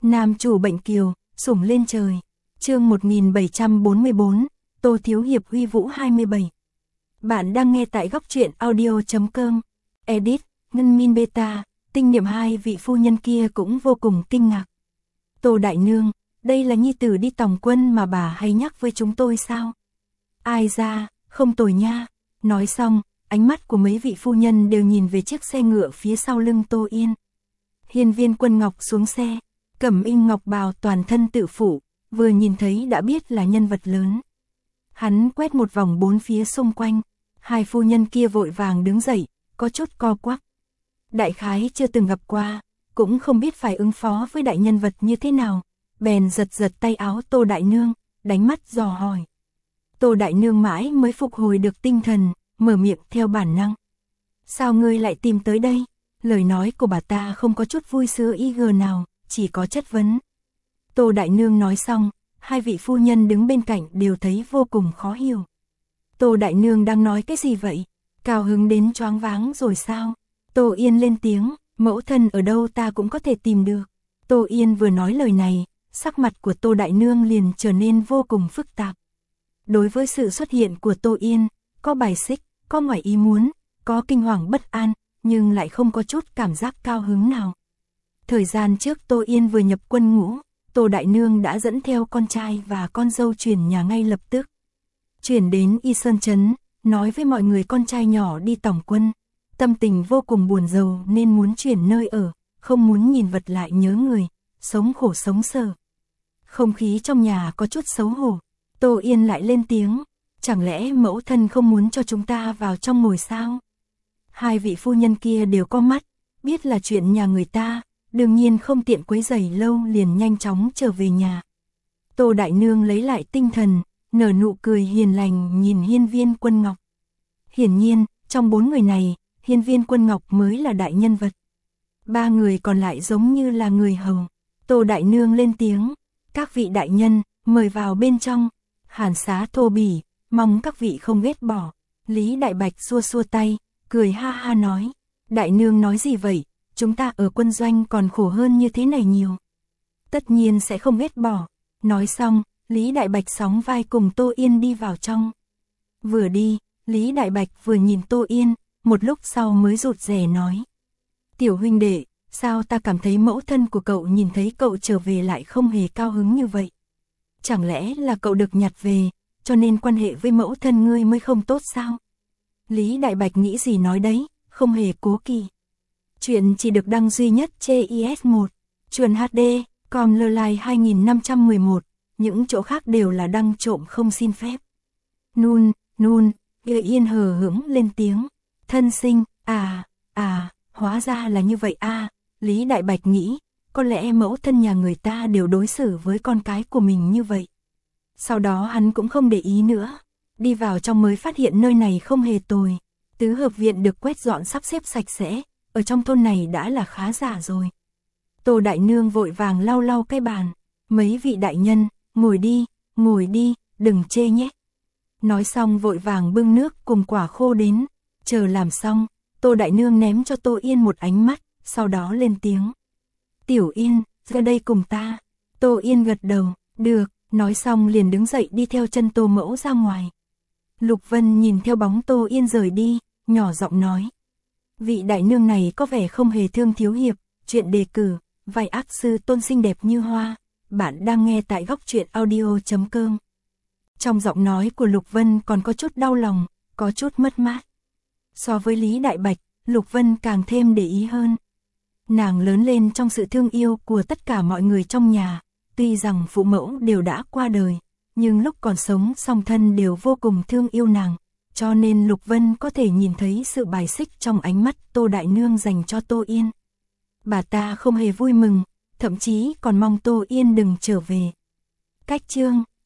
Nam chủ bệnh kiều, sủng lên trời. Chương 1744, Tô Thiếu Hiệp huy vũ 27. Bạn đang nghe tại góc truyện audio.com. Edit, Ngân Min Beta, tinh niệm hai vị phu nhân kia cũng vô cùng kinh ngạc. Tô đại nương, đây là nhi tử đi tòng quân mà bà hay nhắc với chúng tôi sao? Ai ra, không tồi nha. Nói xong, ánh mắt của mấy vị phu nhân đều nhìn về chiếc xe ngựa phía sau lưng Tô Yên. Hiên Viên Quân Ngọc xuống xe, cẩm inh ngọc bào toàn thân tự phủ, vừa nhìn thấy đã biết là nhân vật lớn. Hắn quét một vòng bốn phía xung quanh, hai phu nhân kia vội vàng đứng dậy, có chút co quắp. Đại khái chưa từng gặp qua, cũng không biết phải ứng phó với đại nhân vật như thế nào, bèn giật giật tay áo Tô đại nương, đánh mắt dò hỏi. Tô đại nương mãi mới phục hồi được tinh thần, mở miệng theo bản năng. Sao ngươi lại tìm tới đây? Lời nói của bà ta không có chút vui sướng ý gờ nào, chỉ có chất vấn. Tô đại nương nói xong, hai vị phu nhân đứng bên cạnh đều thấy vô cùng khó hiểu. Tô đại nương đang nói cái gì vậy? Cao hứng đến choáng váng rồi sao? Tô Yên lên tiếng, mẫu thân ở đâu ta cũng có thể tìm được. Tô Yên vừa nói lời này, sắc mặt của Tô đại nương liền trở nên vô cùng phức tạp. Đối với sự xuất hiện của Tô Yên, có bài xích, có ngoài ý muốn, có kinh hoàng bất an, nhưng lại không có chút cảm giác cao hứng nào. Thời gian trước Tô Yên vừa nhập quân ngũ, Tô đại nương đã dẫn theo con trai và con dâu chuyển nhà ngay lập tức. Chuyển đến Y Sơn Trấn, nói với mọi người con trai nhỏ đi tòng quân, tâm tình vô cùng buồn rầu nên muốn chuyển nơi ở, không muốn nhìn vật lại nhớ người, sống khổ sống sở. Không khí trong nhà có chút xấu hổ, Tô Yên lại lên tiếng, chẳng lẽ mẫu thân không muốn cho chúng ta vào trong ngồi sao? Hai vị phu nhân kia đều có mắt, biết là chuyện nhà người ta, đương nhiên không tiện quấy rầy lâu liền nhanh chóng trở về nhà. Tô đại nương lấy lại tinh thần, nở nụ cười hiền lành nhìn Hiên Viên Quân Ngọc. Hiển nhiên, trong bốn người này, Hiên Viên Quân Ngọc mới là đại nhân vật. Ba người còn lại giống như là người hầu. Tô đại nương lên tiếng, các vị đại nhân, mời vào bên trong. Hàn Xá thô bỉ, mong các vị không ghét bỏ. Lý Đại Bạch xua xua tay, cười ha ha nói, đại nương nói gì vậy, chúng ta ở quân doanh còn khổ hơn như thế này nhiều. Tất nhiên sẽ không ghét bỏ. Nói xong, Lý Đại Bạch sóng vai cùng Tô Yên đi vào trong. Vừa đi, Lý Đại Bạch vừa nhìn Tô Yên, một lúc sau mới rụt rè nói. Tiểu huynh đệ, sao ta cảm thấy mẫu thân của cậu nhìn thấy cậu trở về lại không hề cao hứng như vậy? Chẳng lẽ là cậu được nhặt về, cho nên quan hệ với mẫu thân ngươi mới không tốt sao? Lý Đại Bạch nghĩ gì nói đấy, không hề cố kỵ. Chuyện chỉ được đăng duy nhất trên IS1, Chuồn HD, com Lơ 2511, những chỗ khác đều là đăng trộm không xin phép. Nun, Yên hờ hững lên tiếng, thân sinh, hóa ra là như vậy à, Lý Đại Bạch nghĩ, có lẽ mẫu thân nhà người ta đều đối xử với con cái của mình như vậy. Sau đó hắn cũng không để ý nữa, đi vào trong mới phát hiện nơi này không hề tồi, tứ hợp viện được quét dọn sắp xếp sạch sẽ, ở trong thôn này đã là khá giả rồi. Tô đại nương vội vàng lau cái bàn, mấy vị đại nhân, ngồi đi, đừng chê nhé. Nói xong vội vàng bưng nước cùng quả khô đến, chờ làm xong, Tô đại nương ném cho Tô Yên một ánh mắt, sau đó lên tiếng. Tiểu Yên, ra đây cùng ta. Tô Yên gật đầu, được, nói xong liền đứng dậy đi theo chân Tô mẫu ra ngoài. Lục Vân nhìn theo bóng Tô Yên rời đi, nhỏ giọng nói. Vị đại nương này có vẻ không hề thương thiếu hiệp, chuyện đề cử, vai ác sư tôn xinh đẹp như hoa. Bạn đang nghe tại góc truyện audio.com. Trong giọng nói của Lục Vân còn có chút đau lòng, có chút mất mát. So với Lý Đại Bạch, Lục Vân càng thêm để ý hơn. Nàng lớn lên trong sự thương yêu của tất cả mọi người trong nhà, tuy rằng phụ mẫu đều đã qua đời, nhưng lúc còn sống song thân đều vô cùng thương yêu nàng, cho nên Lục Vân có thể nhìn thấy sự bài xích trong ánh mắt Tô đại nương dành cho Tô Yên. Bà ta không hề vui mừng, thậm chí còn mong Tô Yên đừng trở về. Cách chương